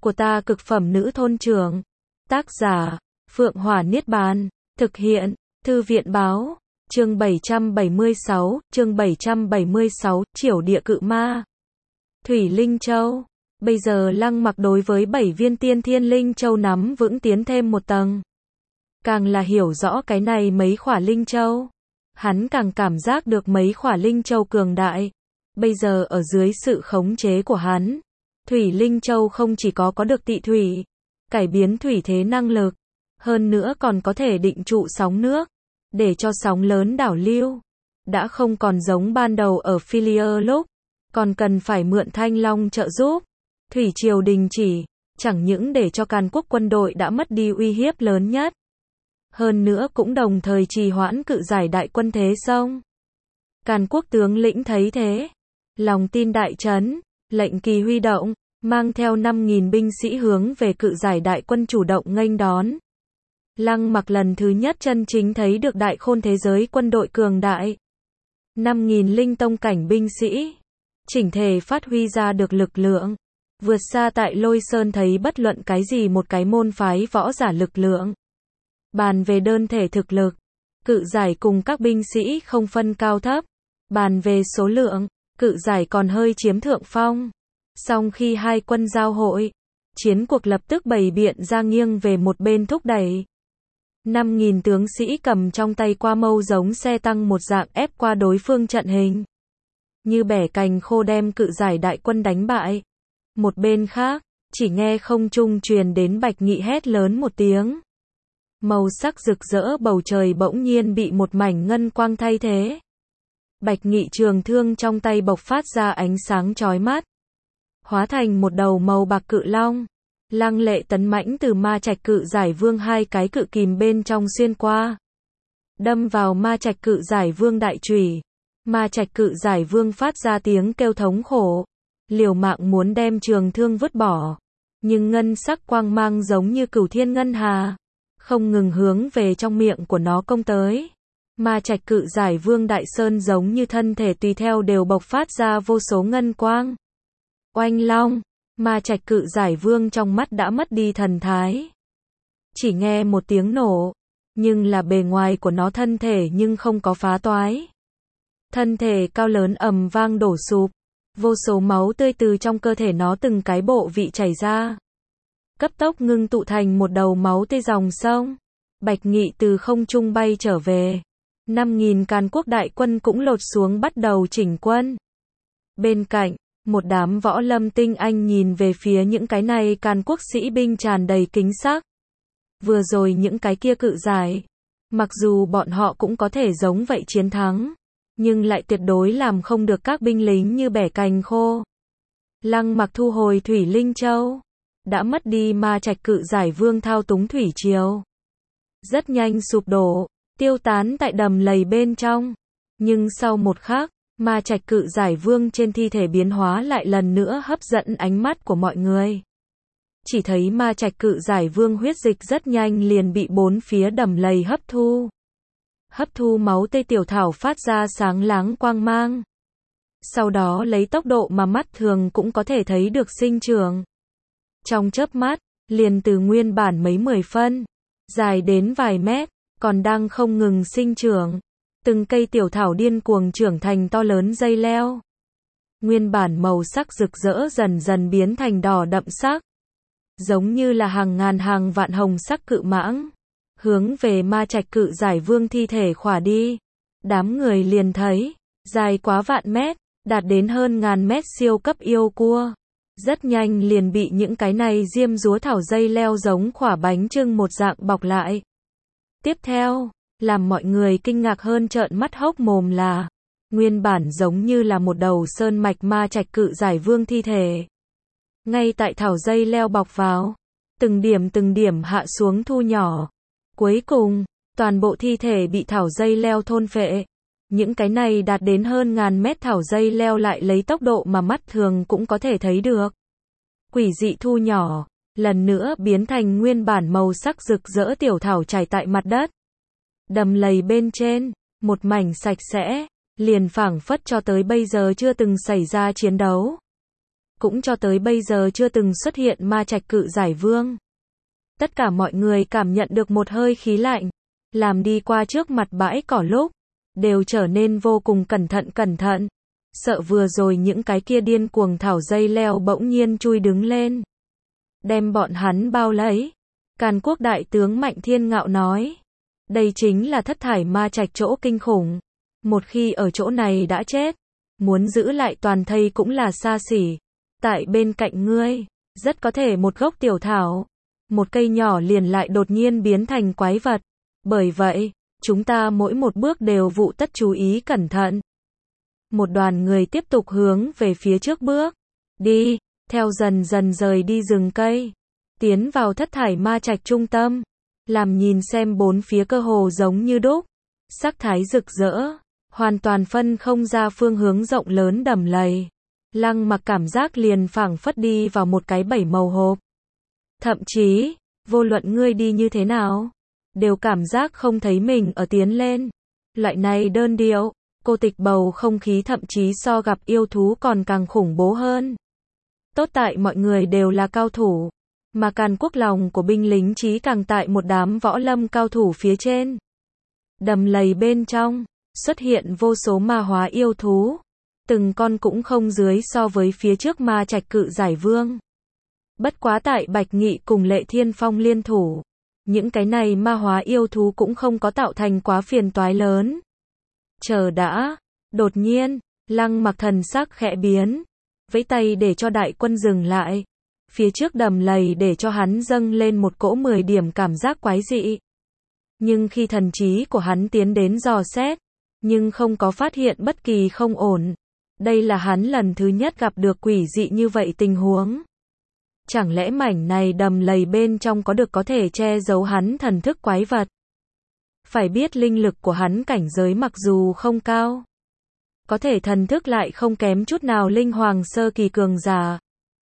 của ta cực phẩm nữ thôn trưởng. Tác giả, Phượng Hỏa Niết Bàn. Thực hiện, Thư viện báo. Chương 776, Triểu địa cự ma. Thủy Linh Châu. Bây giờ Lăng Mặc đối với 7 viên tiên thiên linh châu nắm vững tiến thêm một tầng. Càng là hiểu rõ cái này mấy khỏa linh châu, hắn càng cảm giác được mấy khỏa linh châu cường đại. Bây giờ ở dưới sự khống chế của hắn, Thủy Linh Châu không chỉ có được tị thủy, cải biến thủy thế năng lực, hơn nữa còn có thể định trụ sóng nước, để cho sóng lớn đảo lưu. Đã không còn giống ban đầu ở Philia lúc, còn cần phải mượn Thanh Long trợ giúp. Thủy triều đình chỉ, chẳng những để cho Càn Quốc quân đội đã mất đi uy hiếp lớn nhất, hơn nữa cũng đồng thời trì hoãn cự giải đại quân thế sông. Càn Quốc tướng lĩnh thấy thế, lòng tin đại chấn, lệnh kỳ huy động, mang theo 5.000 binh sĩ hướng về cự giải đại quân chủ động nghênh đón. Lăng Mặc lần thứ nhất chân chính thấy được đại khôn thế giới quân đội cường đại. 5.000 linh tông cảnh binh sĩ, chỉnh thể phát huy ra được lực lượng, vượt xa tại Lôi Sơn thấy bất luận cái gì một cái môn phái võ giả lực lượng. Bàn về đơn thể thực lực, cự giải cùng các binh sĩ không phân cao thấp. Bàn về số lượng, cự giải còn hơi chiếm thượng phong. Song khi hai quân giao hội, chiến cuộc lập tức bày biện ra nghiêng về một bên thúc đẩy. 5.000 tướng sĩ cầm trong tay qua mâu giống xe tăng một dạng ép qua đối phương trận hình, như bẻ cành khô đem cự giải đại quân đánh bại. Một bên khác, chỉ nghe không trung truyền đến Bạch Nghị hét lớn một tiếng. Màu sắc rực rỡ bầu trời bỗng nhiên bị một mảnh ngân quang thay thế. Bạch Nghị trường thương trong tay bộc phát ra ánh sáng chói mắt, hóa thành một đầu màu bạc cự long, lăng lệ tấn mãnh từ ma trạch cự giải vương hai cái cự kìm bên trong xuyên qua, đâm vào ma trạch cự giải vương đại chùy. Ma trạch cự giải vương phát ra tiếng kêu thống khổ, liều mạng muốn đem trường thương vứt bỏ, nhưng ngân sắc quang mang giống như cửu thiên ngân hà, không ngừng hướng về trong miệng của nó công tới. Ma trạch cự giải vương đại sơn giống như thân thể tùy theo đều bộc phát ra vô số ngân quang. Oanh long, ma trạch cự giải vương trong mắt đã mất đi thần thái. Chỉ nghe một tiếng nổ, nhưng là bề ngoài của nó thân thể nhưng không có phá toái. Thân thể cao lớn ầm vang đổ sụp, vô số máu tươi từ trong cơ thể nó từng cái bộ vị chảy ra, cấp tốc ngưng tụ thành một đầu máu tươi dòng sông. Bạch Nghị từ không trung bay trở về. 5.000 Càn Quốc đại quân cũng lột xuống bắt đầu chỉnh quân. Bên cạnh, một đám võ lâm tinh anh nhìn về phía những cái này Càn Quốc sĩ binh tràn đầy kính sắc. Vừa rồi những cái kia cự giải, mặc dù bọn họ cũng có thể giống vậy chiến thắng, nhưng lại tuyệt đối làm không được các binh lính như bẻ cành khô. Lăng Mặc thu hồi Thủy Linh Châu, đã mất đi ma trạch cự giải vương thao túng thủy triều, rất nhanh sụp đổ, tiêu tán tại đầm lầy bên trong. Nhưng sau một khắc, ma trạch cự giải vương trên thi thể biến hóa lại lần nữa hấp dẫn ánh mắt của mọi người. Chỉ thấy ma trạch cự giải vương huyết dịch rất nhanh liền bị bốn phía đầm lầy hấp thu. Hấp thu máu tươi tiểu thảo phát ra sáng láng quang mang. Sau đó lấy tốc độ mà mắt thường cũng có thể thấy được sinh trưởng. Trong chớp mắt, liền từ nguyên bản mấy 10 phân, dài đến vài mét, còn đang không ngừng sinh trưởng. Từng cây tiểu thảo điên cuồng trưởng thành to lớn dây leo. Nguyên bản màu sắc rực rỡ dần dần biến thành đỏ đậm sắc, giống như là hàng ngàn hàng vạn hồng sắc cự mãng, hướng về ma trạch cự giải vương thi thể khỏa đi. Đám người liền thấy, dài quá vạn mét, đạt đến hơn ngàn mét siêu cấp yêu cua, rất nhanh liền bị những cái này diêm dúa thảo dây leo giống khỏa bánh chưng một dạng bọc lại. Tiếp theo, làm mọi người kinh ngạc hơn trợn mắt hốc mồm là, nguyên bản giống như là một đầu sơn mạch ma trạch cự giải vương thi thể. Ngay tại thảo dây leo bọc vào, từng điểm hạ xuống thu nhỏ. Cuối cùng, toàn bộ thi thể bị thảo dây leo thôn phệ. Những cái này đạt đến hơn ngàn mét thảo dây leo lại lấy tốc độ mà mắt thường cũng có thể thấy được, quỷ dị thu nhỏ, lần nữa biến thành nguyên bản màu sắc rực rỡ tiểu thảo trải tại mặt đất. Đầm lầy bên trên, một mảnh sạch sẽ, liền phảng phất cho tới bây giờ chưa từng xảy ra chiến đấu. cũng cho tới bây giờ chưa từng xuất hiện ma trạch cự giải vương. Tất cả mọi người cảm nhận được một hơi khí lạnh, làm đi qua trước mặt bãi cỏ lúc, đều trở nên vô cùng cẩn thận, sợ vừa rồi những cái kia điên cuồng thảo dây leo bỗng nhiên chui đứng lên, đem bọn hắn bao lấy. Càn Quốc đại tướng Mạnh Thiên Ngạo nói, đây chính là thất thải ma trạch chỗ kinh khủng, một khi ở chỗ này đã chết, muốn giữ lại toàn thây cũng là xa xỉ. Tại bên cạnh ngươi, rất có thể một gốc tiểu thảo, một cây nhỏ liền lại đột nhiên biến thành quái vật. Bởi vậy, chúng ta mỗi một bước đều vụ tất chú ý cẩn thận. Một đoàn người tiếp tục hướng về phía trước bước đi, theo dần dần rời đi rừng cây, tiến vào thất thải ma trạch trung tâm, làm nhìn xem bốn phía cơ hồ giống như đúc, sắc thái rực rỡ, hoàn toàn phân không ra phương hướng rộng lớn đầm lầy. Lăng Mặc cảm giác liền phảng phất đi vào một cái bảy màu hộp. Thậm chí, vô luận ngươi đi như thế nào, đều cảm giác không thấy mình ở tiến lên. Loại này đơn điệu, cô tịch bầu không khí thậm chí so gặp yêu thú còn càng khủng bố hơn. Tốt tại mọi người đều là cao thủ, mà Càn Quốc lòng của binh lính chí càng tại một đám võ lâm cao thủ phía trên. Đầm lầy bên trong, xuất hiện vô số ma hóa yêu thú, từng con cũng không dưới so với phía trước ma trạch cự giải vương. Bất quá tại Bạch Nghị cùng Lệ Thiên Phong liên thủ, những cái này ma hóa yêu thú cũng không có tạo thành quá phiền toái lớn. Chờ đã, đột nhiên, Lăng Mặc thần sắc khẽ biến, vẫy tay để cho đại quân dừng lại. Phía trước đầm lầy để cho hắn dâng lên một cỗ 10 điểm cảm giác quái dị. Nhưng khi thần trí của hắn tiến đến dò xét, nhưng không có phát hiện bất kỳ không ổn. Đây là hắn lần thứ nhất gặp được quỷ dị như vậy tình huống. Chẳng lẽ mảnh này đầm lầy bên trong có được có thể che giấu hắn thần thức quái vật? Phải biết linh lực của hắn cảnh giới mặc dù không cao, có thể thần thức lại không kém chút nào linh hoàng sơ kỳ cường giả.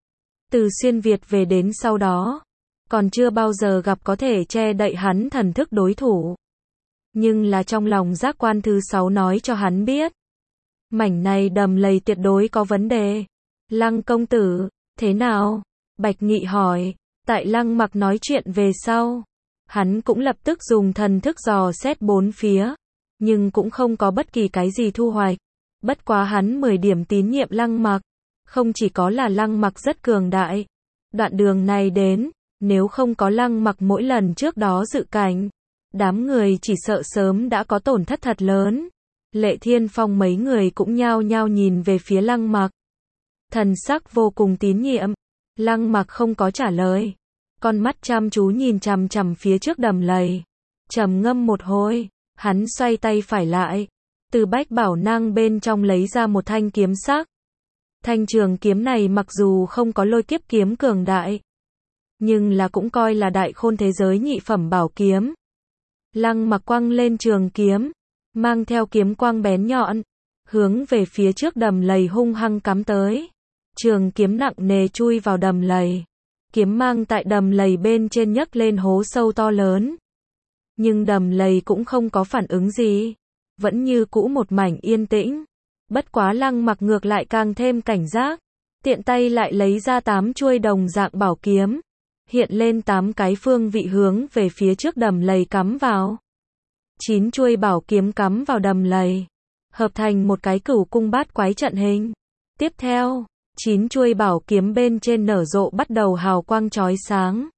Từ xuyên Việt về đến sau đó, còn chưa bao giờ gặp có thể che đậy hắn thần thức đối thủ. Nhưng là trong lòng giác quan thứ 6 nói cho hắn biết, mảnh này đầm lầy tuyệt đối có vấn đề. Lăng công tử, thế nào? Bạch Nghị hỏi. Tại Lăng Mặc nói chuyện về sau, hắn cũng lập tức dùng thần thức dò xét bốn phía, nhưng cũng không có bất kỳ cái gì thu hoạch. Bất quá hắn 10 điểm tín nhiệm Lăng Mặc, không chỉ có là Lăng Mặc rất cường đại. Đoạn đường này đến, nếu không có Lăng Mặc mỗi lần trước đó dự cảnh, đám người chỉ sợ sớm đã có tổn thất thật lớn. Lệ Thiên Phong mấy người cũng nhao nhao nhìn về phía Lăng Mặc, thần sắc vô cùng tín nhiệm. Lăng Mặc không có trả lời, con mắt chăm chú nhìn chằm chằm phía trước đầm lầy, trầm ngâm một hồi, hắn xoay tay phải lại, từ bách bảo nang bên trong lấy ra một thanh kiếm sắc. Thanh trường kiếm này mặc dù không có lôi kiếp kiếm cường đại, nhưng là cũng coi là đại khôn thế giới nhị phẩm bảo kiếm. Lăng Mặc quăng lên trường kiếm, mang theo kiếm quang bén nhọn, hướng về phía trước đầm lầy hung hăng cắm tới. Trường kiếm nặng nề chui vào đầm lầy, kiếm mang tại đầm lầy bên trên nhấc lên hố sâu to lớn. Nhưng đầm lầy cũng không có phản ứng gì, vẫn như cũ một mảnh yên tĩnh. Bất quá Lăng Mặc ngược lại càng thêm cảnh giác, tiện tay lại lấy ra 8 chuôi đồng dạng bảo kiếm, hiện lên 8 cái phương vị hướng về phía trước đầm lầy cắm vào. 9 chuôi bảo kiếm cắm vào đầm lầy, hợp thành một cái cửu cung bát quái trận hình. Tiếp theo, 9 chuôi bảo kiếm bên trên nở rộ bắt đầu hào quang chói sáng.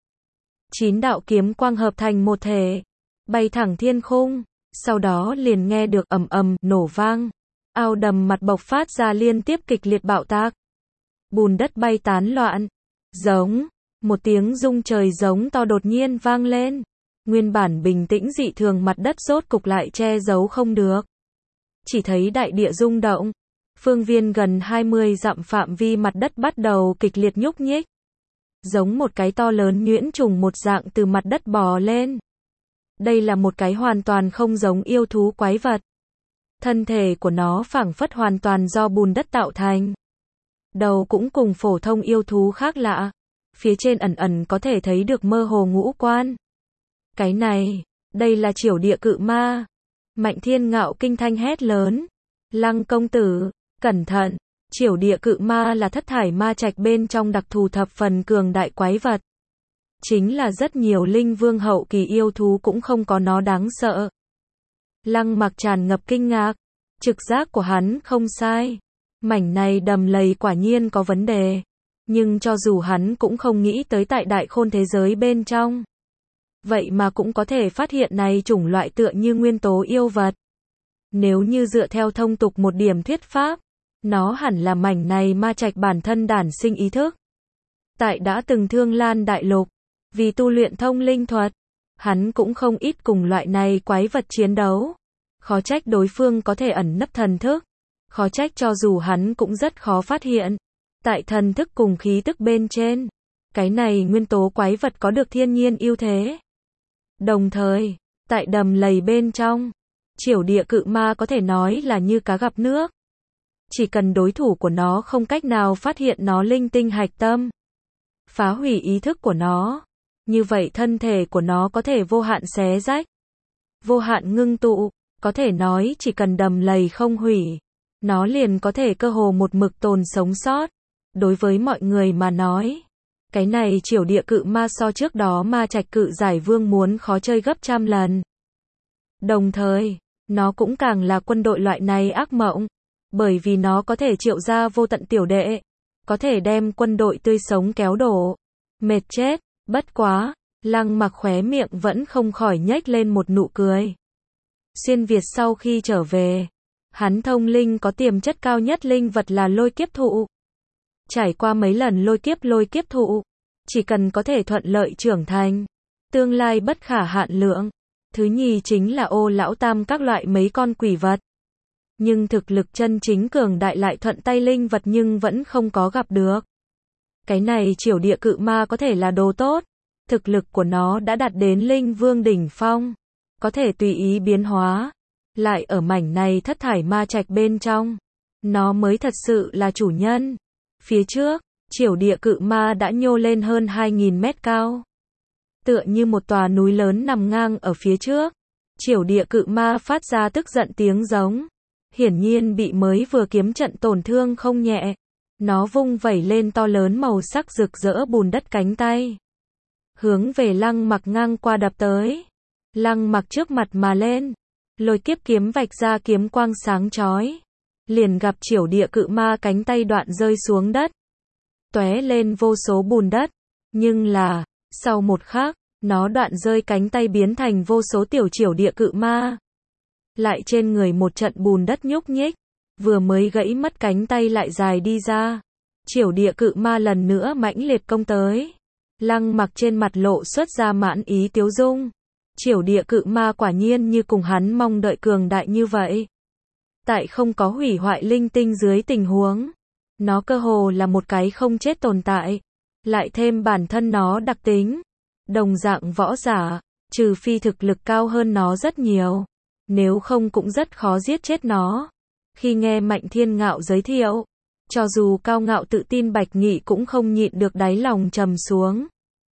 9 đạo kiếm quang hợp thành một thể, bay thẳng thiên khung, sau đó liền nghe được ầm ầm nổ vang. Ao đầm mặt bộc phát ra liên tiếp kịch liệt bạo tạc. Bùn đất bay tán loạn. Giống, một tiếng rung trời giống to đột nhiên vang lên. Nguyên bản bình tĩnh dị thường mặt đất rốt cục lại che giấu không được. Chỉ thấy đại địa rung động. Phương viên gần 20 dặm phạm vi mặt đất bắt đầu kịch liệt nhúc nhích. Giống một cái to lớn nhuyễn trùng một dạng từ mặt đất bò lên. Đây là một cái hoàn toàn không giống yêu thú quái vật. Thân thể của nó phảng phất hoàn toàn do bùn đất tạo thành. Đầu cũng cùng phổ thông yêu thú khác lạ. Phía trên ẩn ẩn có thể thấy được mơ hồ ngũ quan. Cái này, đây là Triểu Địa Cự Ma. Mạnh Thiên Ngạo kinh thanh hét lớn. Lăng công tử, cẩn thận, Triểu địa cự ma là thất thải ma trạch bên trong đặc thù thập phần cường đại quái vật. Chính là rất nhiều linh vương hậu kỳ yêu thú cũng không có nó đáng sợ. Lăng Mặc tràn ngập kinh ngạc, trực giác của hắn không sai. Mảnh này đầm lầy quả nhiên có vấn đề. Nhưng cho dù hắn cũng không nghĩ tới tại đại khôn thế giới bên trong. Vậy mà cũng có thể phát hiện này chủng loại tựa như nguyên tố yêu vật. Nếu như dựa theo thông tục một điểm thuyết pháp, nó hẳn là mảnh này ma trạch bản thân đản sinh ý thức. Tại đã từng Thương Lan đại lục, vì tu luyện thông linh thuật, hắn cũng không ít cùng loại này quái vật chiến đấu. Khó trách đối phương có thể ẩn nấp thần thức. Khó trách cho dù hắn cũng rất khó phát hiện. Tại thần thức cùng khí tức bên trên, cái này nguyên tố quái vật có được thiên nhiên ưu thế. Đồng thời, tại đầm lầy bên trong, triểu địa cự ma có thể nói là như cá gặp nước. Chỉ cần đối thủ của nó không cách nào phát hiện nó linh tinh hạch tâm, phá hủy ý thức của nó, như vậy thân thể của nó có thể vô hạn xé rách, vô hạn ngưng tụ, có thể nói chỉ cần đầm lầy không hủy, nó liền có thể cơ hồ một mực tồn sống sót. Đối với mọi người mà nói, cái này triểu địa cự ma so trước đó ma trạch cự giải vương muốn khó chơi gấp trăm lần. Đồng thời, nó cũng càng là quân đội loại này ác mộng, bởi vì nó có thể triệu ra vô tận tiểu đệ, có thể đem quân đội tươi sống kéo đổ, mệt chết. Bất quá, Lăng Mặc khóe miệng vẫn không khỏi nhếch lên một nụ cười. Xuyên Việt sau khi trở về, hắn thông linh có tiềm chất cao nhất linh vật là lôi kiếp thụ. Trải qua mấy lần lôi kiếp thụ, chỉ cần có thể thuận lợi trưởng thành, tương lai bất khả hạn lượng. Thứ nhì chính là ô lão tam các loại mấy con quỷ vật. Nhưng thực lực chân chính cường đại lại thuận tay linh vật nhưng vẫn không có gặp được. Cái này triểu địa cự ma có thể là đồ tốt, thực lực của nó đã đạt đến linh vương đỉnh phong, có thể tùy ý biến hóa. Lại ở mảnh này thất thải ma trạch bên trong, nó mới thật sự là chủ nhân. Phía trước, triểu địa cự ma đã nhô lên hơn 2.000 mét cao. Tựa như một tòa núi lớn nằm ngang ở phía trước. Triểu địa cự ma phát ra tức giận tiếng giống. Hiển nhiên bị mới vừa kiếm trận tổn thương không nhẹ. Nó vung vẩy lên to lớn màu sắc rực rỡ bùn đất cánh tay, hướng về Lăng Mặc ngang qua đập tới. Lăng Mặc trước mặt mà lên, lôi kiếp kiếm vạch ra kiếm quang sáng chói. Liền gặp triểu địa cự ma cánh tay đoạn rơi xuống đất, tóe lên vô số bùn đất. Nhưng là, sau một khắc, nó đoạn rơi cánh tay biến thành vô số tiểu triểu địa cự ma. Lại trên người một trận bùn đất nhúc nhích, vừa mới gãy mất cánh tay lại dài đi ra. Triểu địa cự ma lần nữa mãnh liệt công tới. Lăng Mặc trên mặt lộ xuất ra mãn ý tiếu dung. Triểu địa cự ma quả nhiên như cùng hắn mong đợi cường đại như vậy. Tại không có hủy hoại linh tinh dưới tình huống, nó cơ hồ là một cái không chết tồn tại. Lại thêm bản thân nó đặc tính, đồng dạng võ giả, trừ phi thực lực cao hơn nó rất nhiều, nếu không cũng rất khó giết chết nó. Khi nghe Mạnh Thiên Ngạo giới thiệu, cho dù cao ngạo tự tin Bạch Nghị cũng không nhịn được đáy lòng trầm xuống.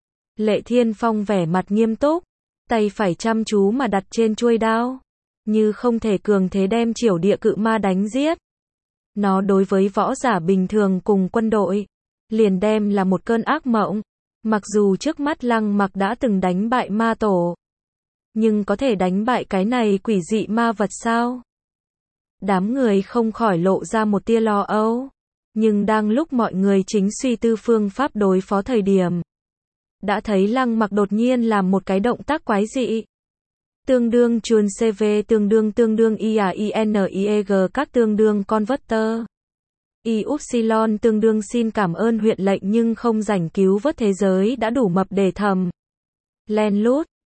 Lệ Thiên Phong vẻ mặt nghiêm túc, tay phải chăm chú mà đặt trên chuôi đao, như không thể cường thế đem triểu địa cự ma đánh giết. Nó đối với võ giả bình thường cùng quân đội, liền đem là một cơn ác mộng. Mặc dù trước mắt Lăng Mặc đã từng đánh bại ma tổ, nhưng có thể đánh bại cái này quỷ dị ma vật sao? Đám người không khỏi lộ ra một tia lo âu. Nhưng đang lúc mọi người chính suy tư phương pháp đối phó thời điểm, đã thấy Lăng Mặc đột nhiên làm một cái động tác quái dị. Tương đương chuồn CV tương đương IAINIEG các tương đương converter. Y tương đương xin cảm ơn huyện lệnh nhưng không rảnh cứu vớt thế giới đã đủ mập để thầm. Len lút,